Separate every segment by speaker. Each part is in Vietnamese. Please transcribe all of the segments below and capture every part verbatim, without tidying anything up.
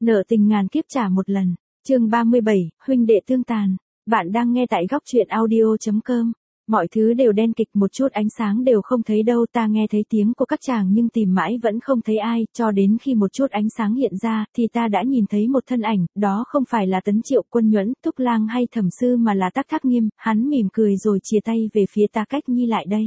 Speaker 1: Nợ tình ngàn kiếp trả một lần. Chương ba mươi bảy, huynh đệ tương tàn. Bạn đang nghe tại góc truyện audio chấm com. Mọi thứ đều đen kịch, một chút ánh sáng đều không thấy đâu, ta nghe thấy tiếng của các chàng nhưng tìm mãi vẫn không thấy ai, cho đến khi một chút ánh sáng hiện ra, thì ta đã nhìn thấy một thân ảnh, đó không phải là Tấn Triệu, Quân Nhuẫn, Thúc Lang hay Thẩm Sư mà là Tắc Thác Nghiêm. Hắn mỉm cười rồi chìa tay về phía ta, Cách Nhi lại đây.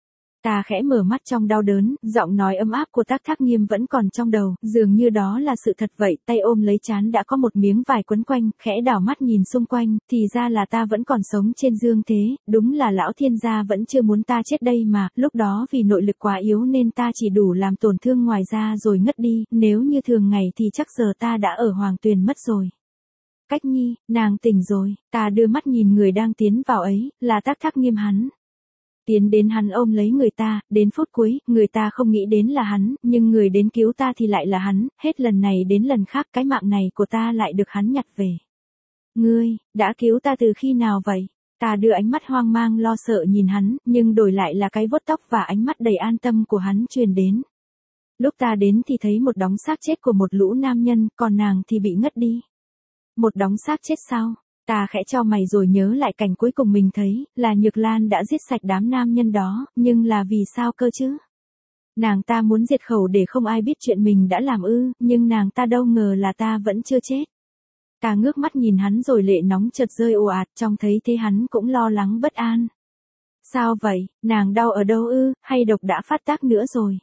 Speaker 1: Ta khẽ mở mắt trong đau đớn, giọng nói ấm áp của Tắc Thác Nghiêm vẫn còn trong đầu, dường như đó là sự thật vậy, tay ôm lấy trán đã có một miếng vải quấn quanh, khẽ đảo mắt nhìn xung quanh, thì ra là ta vẫn còn sống trên dương thế, đúng là lão thiên gia vẫn chưa muốn ta chết đây mà, lúc đó vì nội lực quá yếu nên ta chỉ đủ làm tổn thương ngoài da rồi ngất đi, nếu như thường ngày thì chắc giờ ta đã ở Hoàng Tuyền mất rồi. Cách Nhi, nàng tỉnh rồi, ta đưa mắt nhìn người đang tiến vào ấy, là Tắc Thác Nghiêm. Hắn tiến đến, hắn ôm lấy người ta, đến phút cuối, người ta không nghĩ đến là hắn, nhưng người đến cứu ta thì lại là hắn, hết lần này đến lần khác cái mạng này của ta lại được hắn nhặt về. Ngươi, đã cứu ta từ khi nào vậy? Ta đưa ánh mắt hoang mang lo sợ nhìn hắn, nhưng đổi lại là cái vuốt tóc và ánh mắt đầy an tâm của hắn truyền đến. Lúc ta đến thì thấy một đống xác chết của một lũ nam nhân, còn nàng thì bị ngất đi. Một đống xác chết sao? Ta khẽ cho mày rồi nhớ lại cảnh cuối cùng mình thấy, là Nhược Lan đã giết sạch đám nam nhân đó, nhưng là vì sao cơ chứ? Nàng ta muốn diệt khẩu để không ai biết chuyện mình đã làm ư, nhưng nàng ta đâu ngờ là ta vẫn chưa chết. Ta ngước mắt nhìn hắn rồi lệ nóng chợt rơi ồ ạt, trông thấy thế hắn cũng lo lắng bất an. Sao vậy, nàng đau ở đâu ư, hay độc đã phát tác nữa rồi?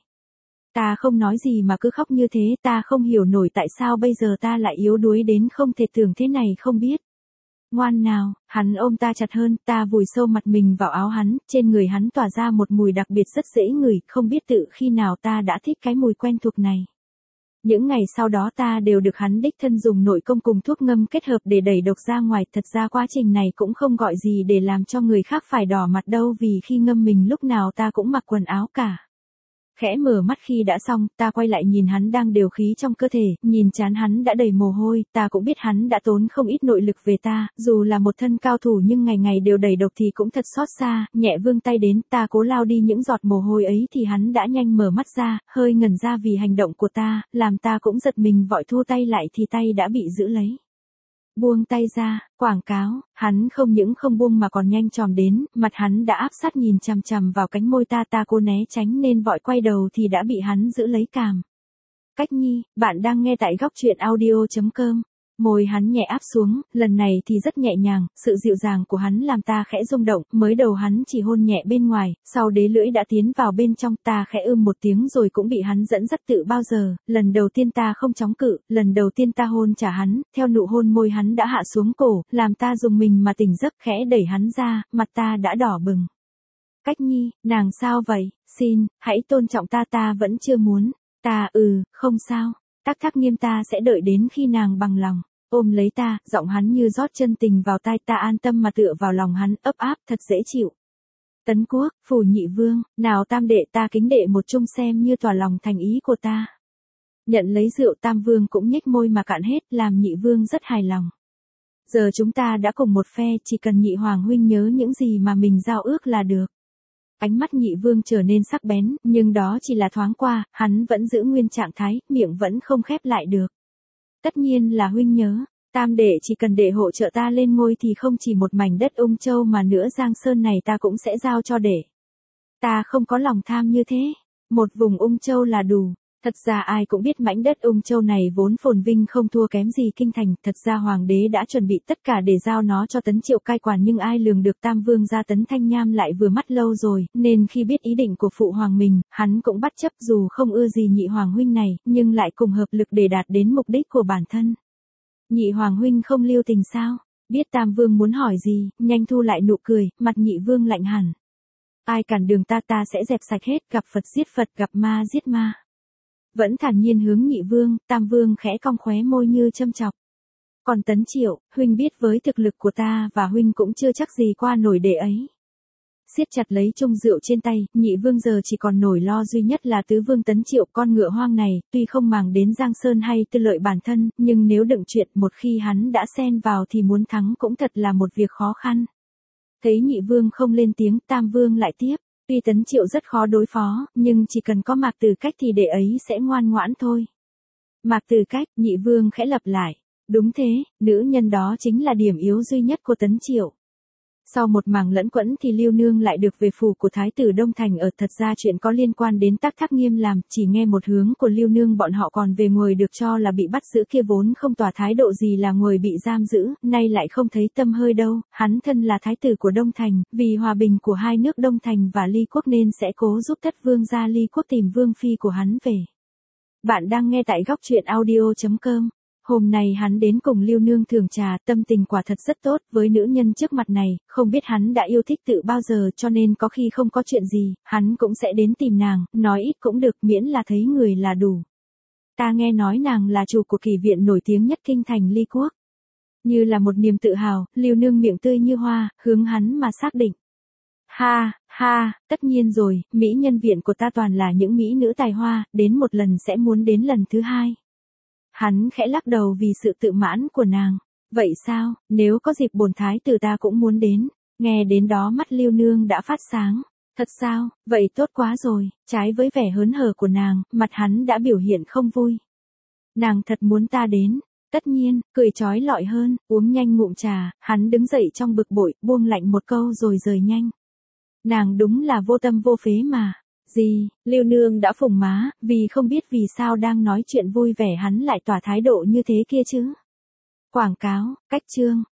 Speaker 1: Ta không nói gì mà cứ khóc như thế, ta không hiểu nổi tại sao bây giờ ta lại yếu đuối đến không thể tưởng thế này không biết. Ngoan nào, hắn ôm ta chặt hơn, ta vùi sâu mặt mình vào áo hắn, trên người hắn tỏa ra một mùi đặc biệt rất dễ ngửi, không biết tự khi nào ta đã thích cái mùi quen thuộc này. Những ngày sau đó ta đều được hắn đích thân dùng nội công cùng thuốc ngâm kết hợp để đẩy độc ra ngoài, thật ra quá trình này cũng không gọi gì để làm cho người khác phải đỏ mặt đâu, vì khi ngâm mình lúc nào ta cũng mặc quần áo cả. Khẽ mở mắt khi đã xong, ta quay lại nhìn hắn đang điều khí trong cơ thể, nhìn trán hắn đã đầy mồ hôi, ta cũng biết hắn đã tốn không ít nội lực về ta, dù là một thân cao thủ nhưng ngày ngày đều đầy độc thì cũng thật xót xa, nhẹ vươn tay đến, ta cố lao đi những giọt mồ hôi ấy thì hắn đã nhanh mở mắt ra, hơi ngẩn ra vì hành động của ta, làm ta cũng giật mình vội thu tay lại thì tay đã bị giữ lấy. Buông tay ra, quảng cáo, hắn không những không buông mà còn nhanh chòm đến, mặt hắn đã áp sát nhìn chằm chằm vào cánh môi ta, ta cố né tránh nên vội quay đầu thì đã bị hắn giữ lấy cằm. Cách Nhi, bạn đang nghe tại góc truyện audio chấm com. Môi hắn nhẹ áp xuống, lần này thì rất nhẹ nhàng, sự dịu dàng của hắn làm ta khẽ rung động, mới đầu hắn chỉ hôn nhẹ bên ngoài, sau đế lưỡi đã tiến vào bên trong, ta khẽ ưm một tiếng rồi cũng bị hắn dẫn dắt tự bao giờ, lần đầu tiên ta không chống cự, lần đầu tiên ta hôn trả hắn, theo nụ hôn môi hắn đã hạ xuống cổ, làm ta dùng mình mà tỉnh giấc, khẽ đẩy hắn ra, mặt ta đã đỏ bừng. Cách Nhi, nàng sao vậy, xin, hãy tôn trọng ta, ta vẫn chưa muốn, ta ừ, không sao, Tắc Thác Nghiêm, ta sẽ đợi đến khi nàng bằng lòng. Ôm lấy ta, giọng hắn như rót chân tình vào tai, ta an tâm mà tựa vào lòng hắn, ấp áp, thật dễ chịu. Tấn Quốc, Phủ Nhị Vương, nào tam đệ, ta kính đệ một chung xem như tỏ lòng thành ý của ta. Nhận lấy rượu, Tam Vương cũng nhếch môi mà cạn hết, làm Nhị Vương rất hài lòng. Giờ chúng ta đã cùng một phe, chỉ cần Nhị Hoàng huynh nhớ những gì mà mình giao ước là được. Ánh mắt Nhị Vương trở nên sắc bén, nhưng đó chỉ là thoáng qua, hắn vẫn giữ nguyên trạng thái, miệng vẫn không khép lại được. Tất nhiên là huynh nhớ, tam đệ chỉ cần đệ hộ trợ ta lên ngôi thì không chỉ một mảnh đất Ung Châu mà nữa, Giang Sơn này ta cũng sẽ giao cho đệ. Ta không có lòng tham như thế, một vùng Ung Châu là đủ. Thật ra ai cũng biết mảnh đất Ung Châu này vốn phồn vinh không thua kém gì kinh thành, thật ra hoàng đế đã chuẩn bị tất cả để giao nó cho Tấn Triệu cai quản, nhưng ai lường được Tam Vương gia Tấn Thanh Nham lại vừa mắt lâu rồi, nên khi biết ý định của phụ hoàng mình, hắn cũng bắt chấp, dù không ưa gì Nhị Hoàng huynh này, nhưng lại cùng hợp lực để đạt đến mục đích của bản thân. Nhị Hoàng huynh không lưu tình sao? Biết Tam Vương muốn hỏi gì, nhanh thu lại nụ cười, mặt Nhị Vương lạnh hẳn. Ai cản đường ta, ta sẽ dẹp sạch hết, gặp Phật giết Phật, gặp ma giết ma. Vẫn thản nhiên hướng Nhị Vương, Tam Vương khẽ cong khóe môi như châm chọc. Còn Tấn Triệu, huynh biết với thực lực của ta và huynh cũng chưa chắc gì qua nổi đệ ấy. Siết chặt lấy chung rượu trên tay, Nhị Vương giờ chỉ còn nổi lo duy nhất là Tứ Vương Tấn Triệu, con ngựa hoang này, tuy không màng đến Giang Sơn hay tư lợi bản thân, nhưng nếu đựng chuyện một khi hắn đã xen vào thì muốn thắng cũng thật là một việc khó khăn. Thấy Nhị Vương không lên tiếng, Tam Vương lại tiếp. Tuy Tấn Triệu rất khó đối phó, nhưng chỉ cần có Mạc Tử Cách thì đệ ấy sẽ ngoan ngoãn thôi. Mạc Từ Cách, nhị vương khẽ lặp lại. Đúng thế, nữ nhân đó chính là điểm yếu duy nhất của Tấn Triệu. Sau một mảng lẫn quẫn thì Lưu Nương lại được về phủ của Thái tử Đông Thành ở, thật ra chuyện có liên quan đến Tắc Thác Nghiêm làm, chỉ nghe một hướng của Lưu Nương bọn họ còn về người được cho là bị bắt giữ kia vốn không tỏ thái độ gì là người bị giam giữ, nay lại không thấy tâm hơi đâu, hắn thân là Thái tử của Đông Thành, vì hòa bình của hai nước Đông Thành và Ly Quốc nên sẽ cố giúp Thất Vương gia Ly Quốc tìm vương phi của hắn về. Bạn đang nghe tại góc truyện audio chấm com. Hôm nay hắn đến cùng Lưu Nương thưởng trà, tâm tình quả thật rất tốt, với nữ nhân trước mặt này, không biết hắn đã yêu thích tự bao giờ cho nên có khi không có chuyện gì, hắn cũng sẽ đến tìm nàng, nói ít cũng được miễn là thấy người là đủ. Ta nghe nói nàng là chủ của kỳ viện nổi tiếng nhất kinh thành Ly Quốc. Như là một niềm tự hào, Lưu Nương miệng tươi như hoa, hướng hắn mà xác định. Ha, ha, tất nhiên rồi, mỹ nhân viện của ta toàn là những mỹ nữ tài hoa, đến một lần sẽ muốn đến lần thứ hai. Hắn khẽ lắc đầu vì sự tự mãn của nàng. Vậy sao, nếu có dịp bổn thái tử ta cũng muốn đến. Nghe đến đó mắt Lưu Nương đã phát sáng. Thật sao, vậy tốt quá rồi, trái với vẻ hớn hở của nàng, mặt hắn đã biểu hiện không vui. Nàng thật muốn ta đến. Tất nhiên, cười chói lọi hơn, uống nhanh ngụm trà, hắn đứng dậy trong bực bội, buông lạnh một câu rồi rời nhanh. Nàng đúng là vô tâm vô phế mà. Gì, Lưu Nương đã phùng má, vì không biết vì sao đang nói chuyện vui vẻ hắn lại tỏ thái độ như thế kia chứ. Quảng cáo, cách chương.